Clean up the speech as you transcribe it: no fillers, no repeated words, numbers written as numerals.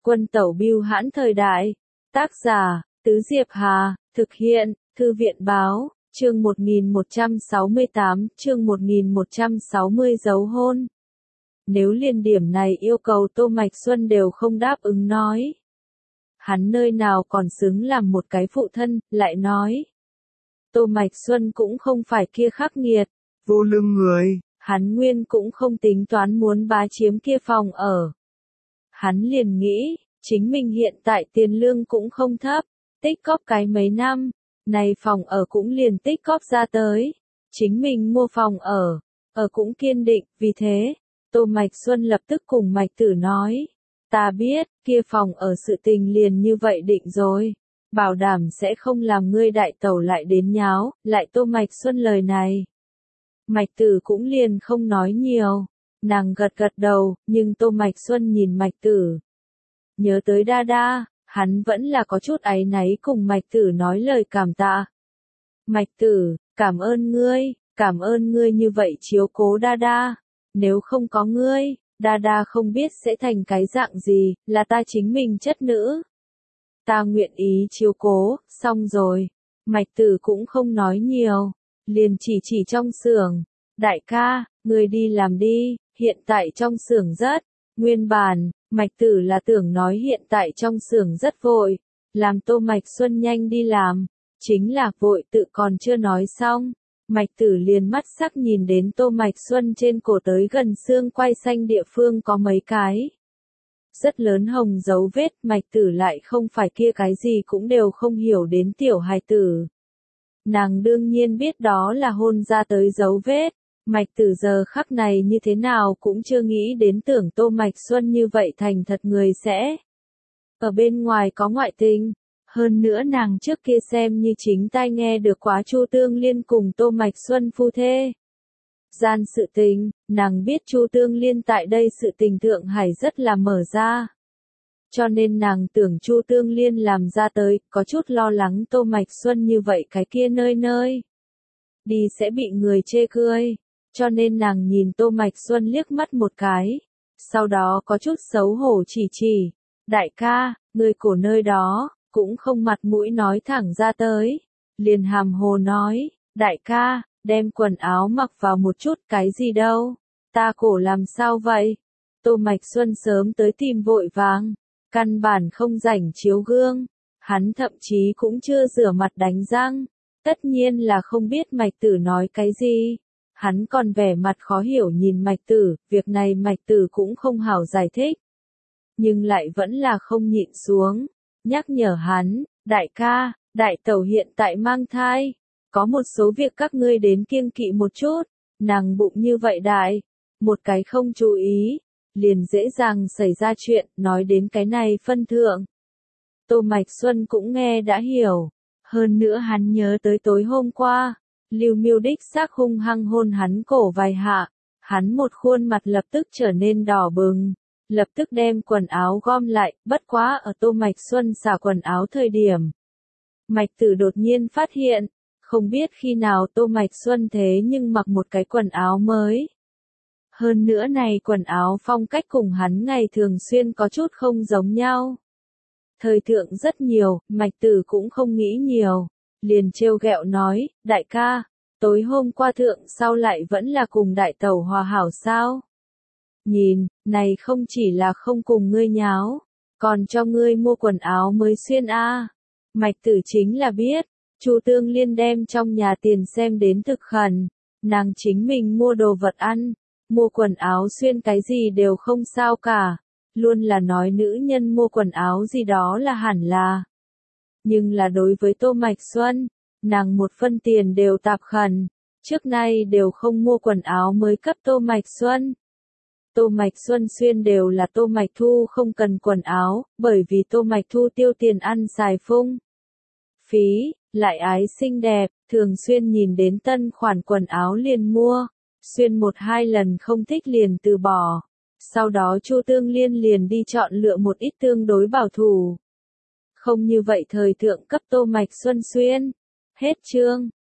Quân tẩu bưu hãn thời đại. Tác giả, Tứ Diệp Hà, thực hiện, Thư viện báo, chương 1168, chương 1160 dấu hôn. Nếu liền điểm này yêu cầu Tô Mạch Xuân đều không đáp ứng nói. Hắn nơi nào còn xứng làm một cái phụ thân, lại nói. Tô Mạch Xuân cũng không phải kia khắc nghiệt, vô lương người. Hắn nguyên cũng không tính toán muốn bá chiếm kia phòng ở. Hắn liền nghĩ, chính mình hiện tại tiền lương cũng không thấp, tích cóp cái mấy năm, này phòng ở cũng liền tích cóp ra tới. Chính mình mua phòng ở cũng kiên định, vì thế, Tô Mạch Xuân lập tức cùng Mạch Tử nói, ta biết, kia phòng ở sự tình liền như vậy định rồi, bảo đảm sẽ không làm ngươi đại tẩu lại đến nháo, lại Tô Mạch Xuân lời này. Mạch Tử cũng liền không nói nhiều, nàng gật gật đầu, nhưng Tô Mạch Xuân nhìn Mạch Tử. Nhớ tới đa đa, hắn vẫn là có chút áy náy cùng Mạch Tử nói lời cảm tạ. Mạch Tử, cảm ơn ngươi như vậy chiếu cố đa đa, nếu không có ngươi, đa đa không biết sẽ thành cái dạng gì, là ta chính mình chất nữ. Ta nguyện ý chiếu cố, xong rồi. Mạch Tử cũng không nói nhiều, liền chỉ trong xưởng. Đại ca, ngươi đi làm đi, hiện tại trong xưởng rất, nguyên bản, Mạch Tử là tưởng nói hiện tại trong xưởng rất vội, làm Tô Mạch Xuân nhanh đi làm, chính là vội tự còn chưa nói xong. Mạch Tử liền mắt sắc nhìn đến Tô Mạch Xuân trên cổ tới gần xương quai xanh địa phương có mấy cái rất lớn hồng dấu vết, Mạch Tử lại không phải kia cái gì cũng đều không hiểu đến tiểu hài tử. Nàng đương nhiên biết đó là hôn ra tới dấu vết, Mạch Tử giờ khắc này như thế nào cũng chưa nghĩ đến tưởng Tô Mạch Xuân như vậy thành thật người sẽ ở bên ngoài có ngoại tình. Hơn nữa nàng trước kia xem như chính tai nghe được quá Chu Tương Liên cùng Tô Mạch Xuân phu thê gian sự tình, nàng biết Chu Tương Liên tại đây sự tình Thượng Hải rất là mở ra. Cho nên nàng tưởng Chu Tương Liên làm ra tới, có chút lo lắng Tô Mạch Xuân như vậy cái kia nơi đi sẽ bị người chê cười. Cho nên nàng nhìn Tô Mạch Xuân liếc mắt một cái, sau đó có chút xấu hổ chỉ, đại ca, người cổ nơi đó, cũng không mặt mũi nói thẳng ra tới, liền hàm hồ nói, đại ca, đem quần áo mặc vào một chút, cái gì đâu, ta cổ làm sao vậy? Tô Mạch Xuân sớm tới tìm vội vàng, căn bản không rảnh chiếu gương, hắn thậm chí cũng chưa rửa mặt đánh răng, tất nhiên là không biết Mạch Tử nói cái gì. Hắn còn vẻ mặt khó hiểu nhìn Mạch Tử, việc này Mạch Tử cũng không hảo giải thích. Nhưng lại vẫn là không nhịn xuống, nhắc nhở hắn, đại ca, đại tẩu hiện tại mang thai, có một số việc các ngươi đến kiêng kỵ một chút, nàng bụng như vậy đại, một cái không chú ý, liền dễ dàng xảy ra chuyện, nói đến cái này phân thượng. Tô Mạch Xuân cũng nghe đã hiểu, hơn nữa hắn nhớ tới tối hôm qua. Lưu Miêu đích xác hung hăng hôn hắn cổ vài hạ, hắn một khuôn mặt lập tức trở nên đỏ bừng, lập tức đem quần áo gom lại, bất quá ở Tô Mạch Xuân xả quần áo thời điểm. Mạch Tử đột nhiên phát hiện, không biết khi nào Tô Mạch Xuân thế nhưng mặc một cái quần áo mới. Hơn nữa này quần áo phong cách cùng hắn ngày thường xuyên có chút không giống nhau. Thời thượng rất nhiều, Mạch Tử cũng không nghĩ nhiều. Liền trêu ghẹo nói, đại ca, tối hôm qua thượng sau lại vẫn là cùng đại tẩu hòa hảo sao? Nhìn, này không chỉ là không cùng ngươi nháo, còn cho ngươi mua quần áo mới xuyên a. Mạch Tử chính là biết, Chu Tương Liên đem trong nhà tiền xem đến thực khẩn, nàng chính mình mua đồ vật ăn, mua quần áo xuyên cái gì đều không sao cả, luôn là nói nữ nhân mua quần áo gì đó là hẳn là. Nhưng là đối với Tô Mạch Xuân, nàng một phân tiền đều tạp khẩn, trước nay đều không mua quần áo mới cấp Tô Mạch Xuân. Tô Mạch Xuân xuyên đều là Tô Mạch Thu không cần quần áo, bởi vì Tô Mạch Thu tiêu tiền ăn xài phung phí, lại ái xinh đẹp, thường xuyên nhìn đến tân khoản quần áo liền mua, xuyên một hai lần không thích liền từ bỏ. Sau đó Chu Tương Liên liền đi chọn lựa một ít tương đối bảo thủ. Không như vậy thời thượng cấp Tô Mạch Xuân xuyên. Hết chương.